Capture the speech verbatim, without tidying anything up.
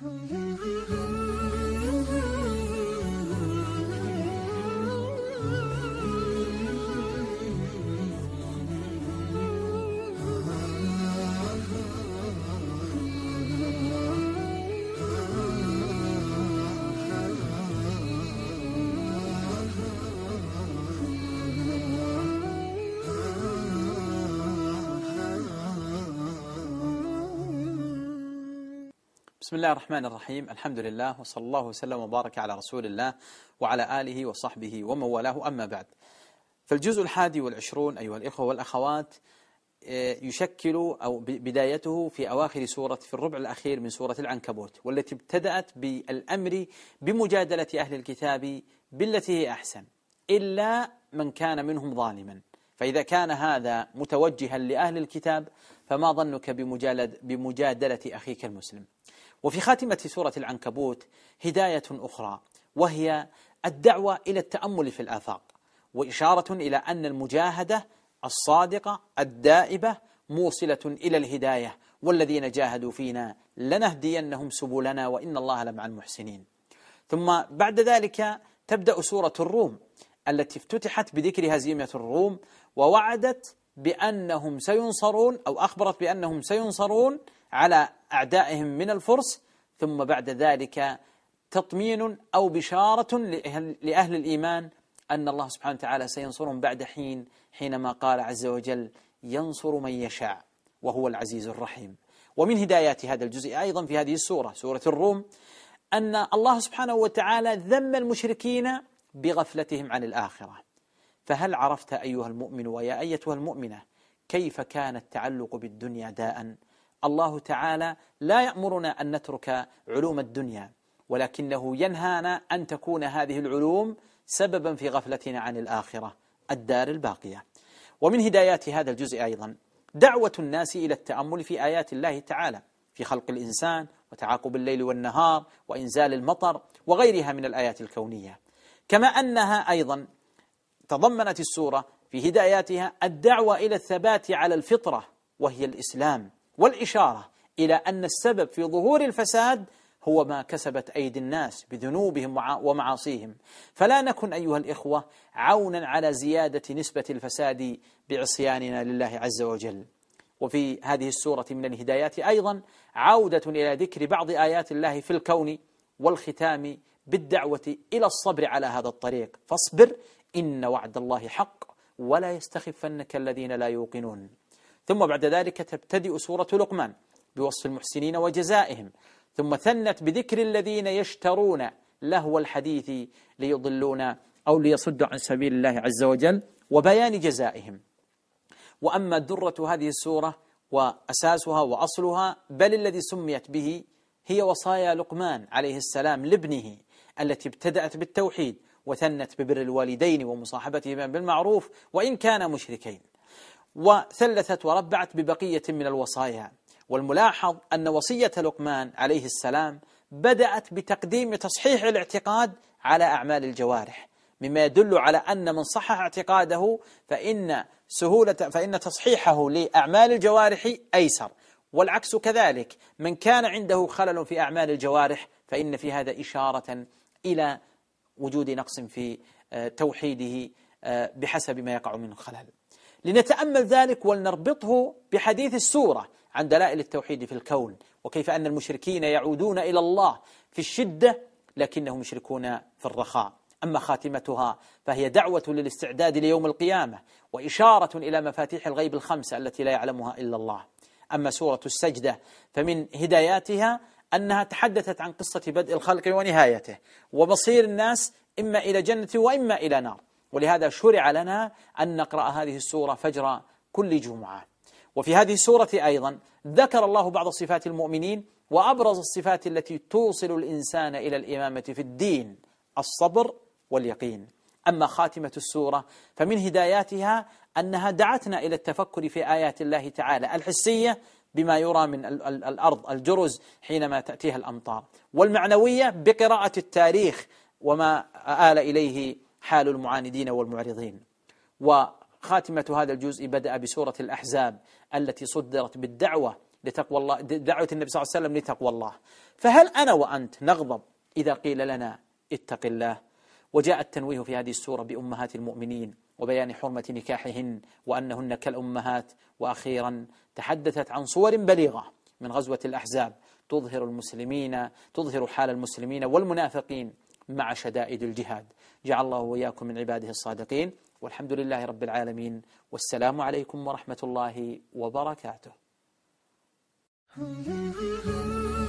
بسم الله الرحمن الرحيم. الحمد لله وصلى الله وسلم وبارك على رسول الله وعلى آله وصحبه ومن والاه، أما بعد. فالجزء الحادي والعشرون أيها الإخوة والأخوات يشكل أو بدايته في أواخر سورة في الربع الأخير من سورة العنكبوت، والتي ابتدأت بالأمر بمجادلة أهل الكتاب بالتي هي أحسن إلا من كان منهم ظالما. فإذا كان هذا متوجها لأهل الكتاب فما ظنك بمجادلة أخيك المسلم. وفي خاتمة سورة العنكبوت هداية أخرى، وهي الدعوة إلى التأمل في الآفاق، وإشارة إلى أن المجاهدة الصادقة الدائبة موصلة إلى الهداية، والذين جاهدوا فينا لنهدينهم سبلنا وإن الله لمع المحسنين. ثم بعد ذلك تبدأ سورة الروم التي افتتحت بذكر هزيمة الروم، ووعدت بأنهم سينصرون أو أخبرت بأنهم سينصرون على أعدائهم من الفرس. ثم بعد ذلك تطمين أو بشارة لأهل الإيمان أن الله سبحانه وتعالى سينصرهم بعد حين، حينما قال عز وجل: ينصر من يشاء وهو العزيز الرحيم. ومن هدايات هذا الجزء أيضا في هذه السورة سورة الروم أن الله سبحانه وتعالى ذم المشركين بغفلتهم عن الآخرة. فهل عرفت أيها المؤمن ويا أيتها المؤمنة كيف كان التعلق بالدنيا داء؟ الله تعالى لا يأمرنا أن نترك علوم الدنيا، ولكنه ينهانا أن تكون هذه العلوم سببا في غفلتنا عن الآخرة الدار الباقية. ومن هدايات هذا الجزء أيضا دعوة الناس إلى التأمل في آيات الله تعالى في خلق الإنسان وتعاقب الليل والنهار وإنزال المطر وغيرها من الآيات الكونية. كما أنها أيضا تضمنت السورة في هداياتها الدعوة إلى الثبات على الفطرة وهي الإسلام، والإشارة إلى أن السبب في ظهور الفساد هو ما كسبت أيدي الناس بذنوبهم ومعاصيهم. فلا نكن أيها الإخوة عونا على زيادة نسبة الفساد بعصياننا لله عز وجل. وفي هذه السورة من الهدايات أيضا عودة إلى ذكر بعض آيات الله في الكون والختام بالدعوة إلى الصبر على هذا الطريق. فاصبر إن وعد الله حق ولا يستخفنك الذين لا يوقنون. ثم بعد ذلك تبتدئ سورة لقمان بوصف المحسنين وجزائهم، ثم ثنت بذكر الذين يشترون لهو الحديث ليضلون أو ليصدوا عن سبيل الله عز وجل وبيان جزائهم. وأما درة هذه السورة وأساسها وأصلها بل الذي سميت به هي وصايا لقمان عليه السلام لابنه، التي ابتدأت بالتوحيد وثنت ببر الوالدين ومصاحبتهما بالمعروف وإن كانا مشركين، وثلثت وربعت ببقية من الوصايا. والملاحظ أن وصية لقمان عليه السلام بدأت بتقديم تصحيح الاعتقاد على أعمال الجوارح، مما يدل على أن من صحح اعتقاده فإن سهولة فإن تصحيحه لأعمال الجوارح أيسر، والعكس كذلك، من كان عنده خلل في أعمال الجوارح فإن في هذا إشارة إلى وجود نقص في توحيده بحسب ما يقع منه خلل. لنتأمل ذلك ولنربطه بحديث السورة عن دلائل التوحيد في الكون، وكيف أن المشركين يعودون إلى الله في الشدة لكنهم يشركون في الرخاء. أما خاتمتها فهي دعوة للاستعداد ليوم القيامة وإشارة إلى مفاتيح الغيب الخمسة التي لا يعلمها إلا الله. أما سورة السجدة فمن هداياتها أنها تحدثت عن قصة بدء الخلق ونهايته ومصير الناس إما إلى جنة وإما إلى نار، ولهذا شرع لنا أن نقرأ هذه السورة فجر كل جمعة. وفي هذه السورة أيضا ذكر الله بعض صفات المؤمنين وأبرز الصفات التي توصل الإنسان إلى الإمامة في الدين: الصبر واليقين. أما خاتمة السورة فمن هداياتها أنها دعتنا إلى التفكر في آيات الله تعالى الحسية بما يرى من الأرض الجرز حينما تأتيها الأمطار، والمعنوية بقراءة التاريخ وما آل إليه حال المعاندين والمعرضين. وخاتمة هذا الجزء بدأ بسورة الأحزاب التي صدرت بالدعوة لتقوى الله، دعوة النبي صلى الله عليه وسلم لتقوى الله. فهل أنا وأنت نغضب إذا قيل لنا اتق الله؟ وجاء التنويه في هذه السورة بأمهات المؤمنين وبيان حرمة نكاحهن وأنهن كالأمهات. وأخيرا تحدثت عن صور بليغة من غزوة الأحزاب تظهر المسلمين تظهر حال المسلمين والمنافقين مع شدائد الجهاد. جعل الله وإياكم من عباده الصادقين، والحمد لله رب العالمين، والسلام عليكم ورحمة الله وبركاته.